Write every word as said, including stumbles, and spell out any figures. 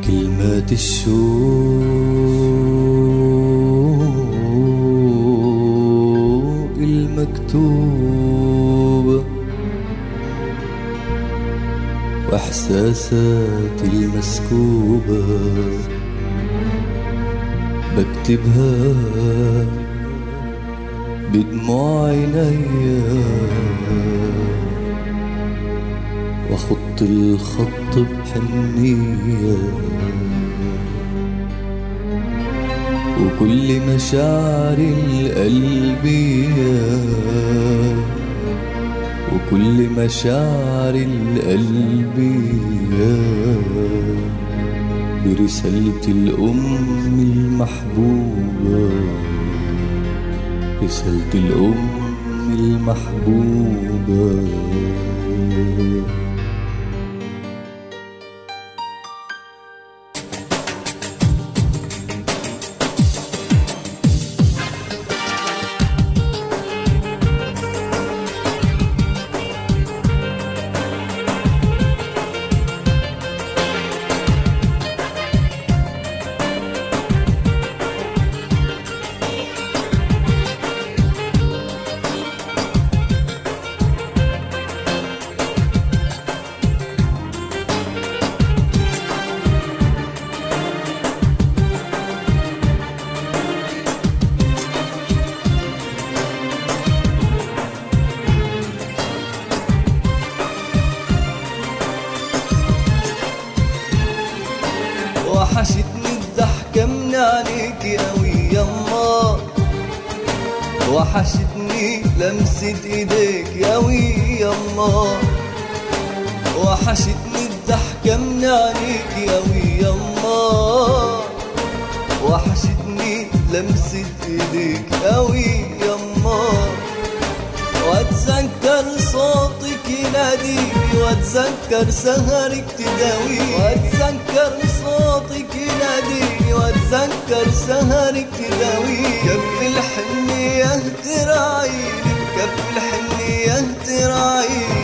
كلمات الشوق المكتوبة وإحساسات المسكوبة بكتبها بدموع عينيا وخط الخط بحنية وكل مشاعر القلبية وكل مشاعر القلبية برسالة الأم المحبوبة رسالة الأم المحبوبة. وحشتني الضحكة من عينيك قوي يما، وحشتني لمسة ايديك قوي يما، وحشتني الضحكة من عينيك قوي يما، وحشتني لمسة ايديك قوي يما، واتذكر صوتك يناديني واتذكر سهرك تداويني، واتذكر صوتك يناديني واتذكر سهرك تداويني، كف الحنية تراعيني كف الحنية تراعيني